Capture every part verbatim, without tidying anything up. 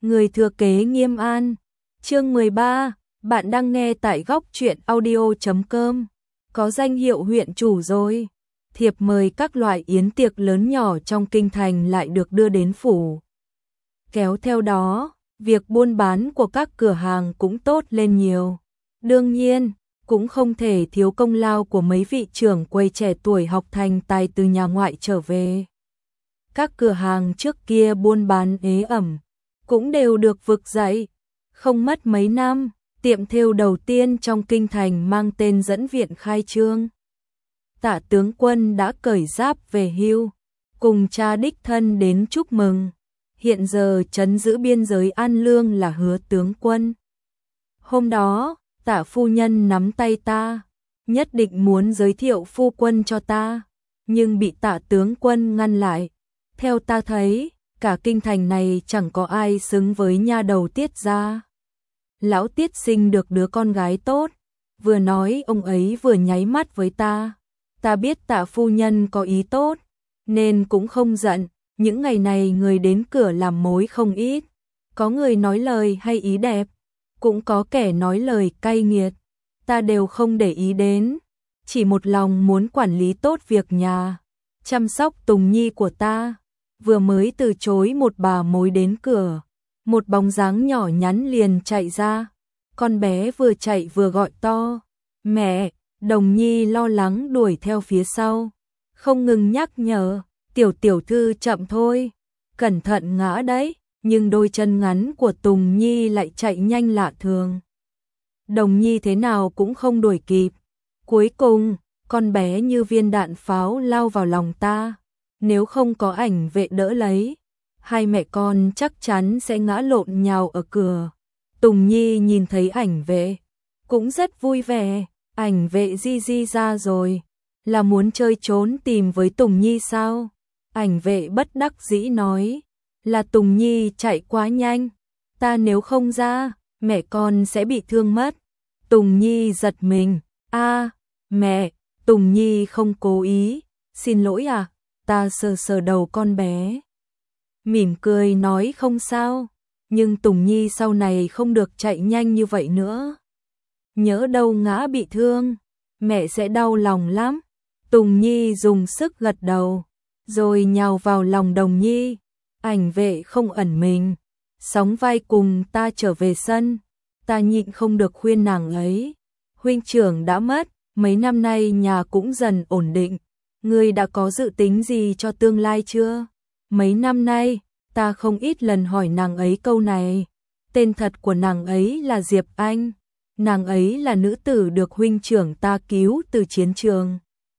Người thừa kế Nghiêm An. Chương mười ba, bạn đang nghe tại góc truyện audio chấm com. Có danh hiệu huyện chủ rồi. Thiệp mời các loại yến tiệc lớn nhỏ trong kinh thành lại được đưa đến phủ. Kéo theo đó, việc buôn bán của các cửa hàng cũng tốt lên nhiều. Đương nhiên, cũng không thể thiếu công lao của mấy vị trưởng quầy trẻ tuổi học thành tài từ nhà ngoại trở về. Các cửa hàng trước kia buôn bán ế ẩm, cũng đều được vực dậy. Không mất mấy năm, tiệm thêu đầu tiên trong kinh thành mang tên Dẫn Viện khai trương. Tạ tướng quân đã cởi giáp về hưu, cùng cha đích thân đến chúc mừng. Hiện giờ trấn giữ biên giới An Lương là Hứa tướng quân. Hôm đó, Tạ phu nhân nắm tay ta, nhất định muốn giới thiệu phu quân cho ta, nhưng bị Tạ tướng quân ngăn lại. Theo ta thấy, cả kinh thành này chẳng có ai xứng với nha đầu Tiết gia. Lão Tiết sinh được đứa con gái tốt, vừa nói ông ấy vừa nháy mắt với ta. Ta biết Tạ phu nhân có ý tốt, nên cũng không giận. Những ngày này người đến cửa làm mối không ít, có người nói lời hay ý đẹp, cũng có kẻ nói lời cay nghiệt, ta đều không để ý đến, chỉ một lòng muốn quản lý tốt việc nhà, chăm sóc Tùng Nhi của ta. Vừa mới từ chối một bà mối đến cửa, một bóng dáng nhỏ nhắn liền chạy ra, con bé vừa chạy vừa gọi to, mẹ. Đồng Nhi lo lắng đuổi theo phía sau, không ngừng nhắc nhở, tiểu tiểu thư chậm thôi, cẩn thận ngã đấy, nhưng đôi chân ngắn của Tùng Nhi lại chạy nhanh lạ thường. Đồng Nhi thế nào cũng không đuổi kịp, cuối cùng, con bé như viên đạn pháo lao vào lòng ta, nếu không có ảnh vệ đỡ lấy, hai mẹ con chắc chắn sẽ ngã lộn nhào ở cửa. Tùng Nhi nhìn thấy ảnh vệ, cũng rất vui vẻ. Ảnh vệ di di ra rồi, là muốn chơi trốn tìm với Tùng Nhi sao? Ảnh vệ bất đắc dĩ nói, là Tùng Nhi chạy quá nhanh, ta nếu không ra, mẹ con sẽ bị thương mất. Tùng Nhi giật mình, a, mẹ, Tùng Nhi không cố ý, xin lỗi à, ta sờ sờ đầu con bé. Mỉm cười nói không sao, nhưng Tùng Nhi sau này không được chạy nhanh như vậy nữa. Nhớ đâu ngã bị thương, mẹ sẽ đau lòng lắm. Tùng Nhi dùng sức gật đầu, rồi nhào vào lòng Đồng Nhi. Ảnh vệ không ẩn mình, sóng vai cùng ta trở về sân. Ta nhịn không được khuyên nàng ấy. Huynh trưởng đã mất, mấy năm nay nhà cũng dần ổn định. Ngươi đã có dự tính gì cho tương lai chưa? Mấy năm nay, ta không ít lần hỏi nàng ấy câu này. Tên thật của nàng ấy là Diệp Anh. Nàng ấy là nữ tử được huynh trưởng ta cứu từ chiến trường.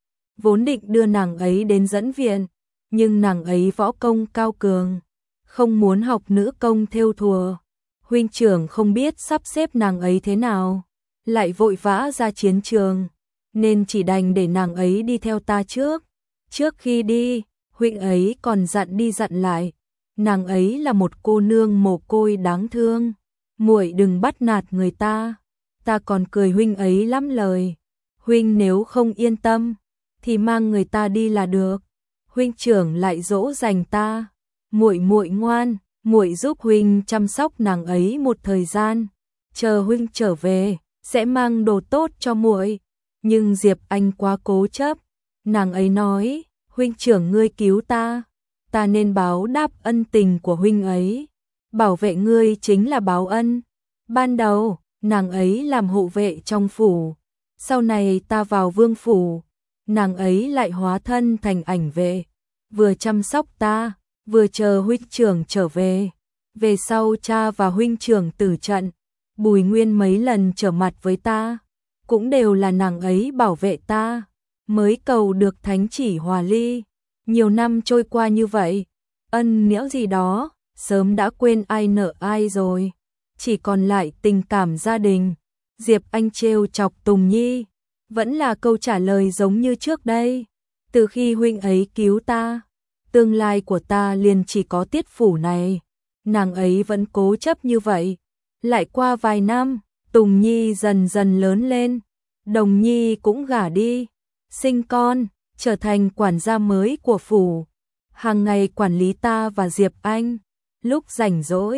Vốn định đưa nàng ấy đến Dẫn Viện, nhưng nàng ấy võ công cao cường, không muốn học nữ công thêu thùa. Huynh trưởng không biết sắp xếp nàng ấy thế nào, lại vội vã ra chiến trường, nên chỉ đành để nàng ấy đi theo ta trước. Trước khi đi, huynh ấy còn dặn đi dặn lại, nàng ấy là một cô nương mồ côi đáng thương, muội đừng bắt nạt người ta. Ta còn cười huynh ấy lắm lời. Huynh nếu không yên tâm, thì mang người ta đi là được. Huynh trưởng lại dỗ dành ta. Muội muội ngoan, muội giúp huynh chăm sóc nàng ấy một thời gian. Chờ huynh trở về, sẽ mang đồ tốt cho muội. Nhưng Diệp Anh quá cố chấp. Nàng ấy nói, huynh trưởng ngươi cứu ta, ta nên báo đáp ân tình của huynh ấy. Bảo vệ ngươi chính là báo ân. Ban đầu, nàng ấy làm hộ vệ trong phủ, sau này ta vào vương phủ, nàng ấy lại hóa thân thành ảnh vệ, vừa chăm sóc ta, vừa chờ huynh trưởng trở về. Về sau cha và huynh trưởng tử trận, Bùi Nguyên mấy lần trở mặt với ta, cũng đều là nàng ấy bảo vệ ta, mới cầu được thánh chỉ hòa ly. Nhiều năm trôi qua như vậy, ân nghĩa gì đó, sớm đã quên ai nợ ai rồi. Chỉ còn lại tình cảm gia đình. Diệp Anh trêu chọc Tùng Nhi, vẫn là câu trả lời giống như trước đây. Từ khi huynh ấy cứu ta, tương lai của ta liền chỉ có Tiết phủ này. Nàng ấy vẫn cố chấp như vậy. Lại qua vài năm, Tùng Nhi dần dần lớn lên, Đồng Nhi cũng gả đi, sinh con, trở thành quản gia mới của phủ. Hàng ngày quản lý ta và Diệp Anh. Lúc rảnh rỗi,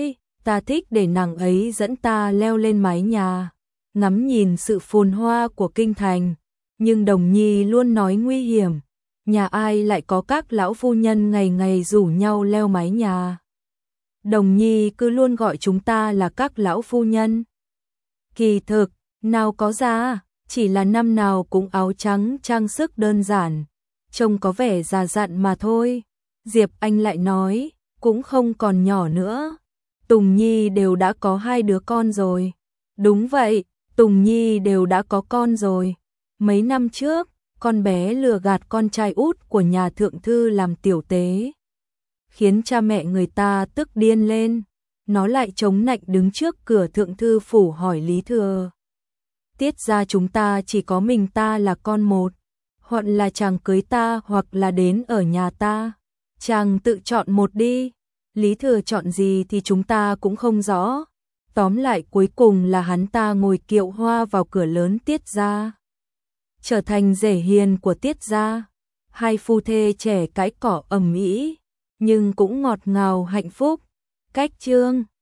ta thích để nàng ấy dẫn ta leo lên mái nhà, ngắm nhìn sự phồn hoa của kinh thành, nhưng Đồng Nhi luôn nói nguy hiểm, nhà ai lại có các lão phu nhân ngày ngày rủ nhau leo mái nhà. Đồng Nhi cứ luôn gọi chúng ta là các lão phu nhân. Kỳ thực, nào có ra, chỉ là năm nào cũng áo trắng trang sức đơn giản, trông có vẻ già dặn mà thôi. Diệp Anh lại nói, cũng không còn nhỏ nữa. Tùng Nhi đều đã có hai đứa con rồi. Đúng vậy, Tùng Nhi đều đã có con rồi. Mấy năm trước, con bé lừa gạt con trai út của nhà thượng thư làm tiểu tế, khiến cha mẹ người ta tức điên lên. Nó lại chống nạnh đứng trước cửa thượng thư phủ hỏi Lý Thừa: Tiết gia chúng ta chỉ có mình ta là con một, hoặc là chàng cưới ta hoặc là đến ở nhà ta, chàng tự chọn một đi. Lý Thừa chọn gì thì chúng ta cũng không rõ. Tóm lại cuối cùng là hắn ta ngồi kiệu hoa vào cửa lớn Tiết gia, trở thành rể hiền của Tiết gia. Hai phu thê trẻ cãi cỏ ầm ĩ, nhưng cũng ngọt ngào hạnh phúc. Cách chương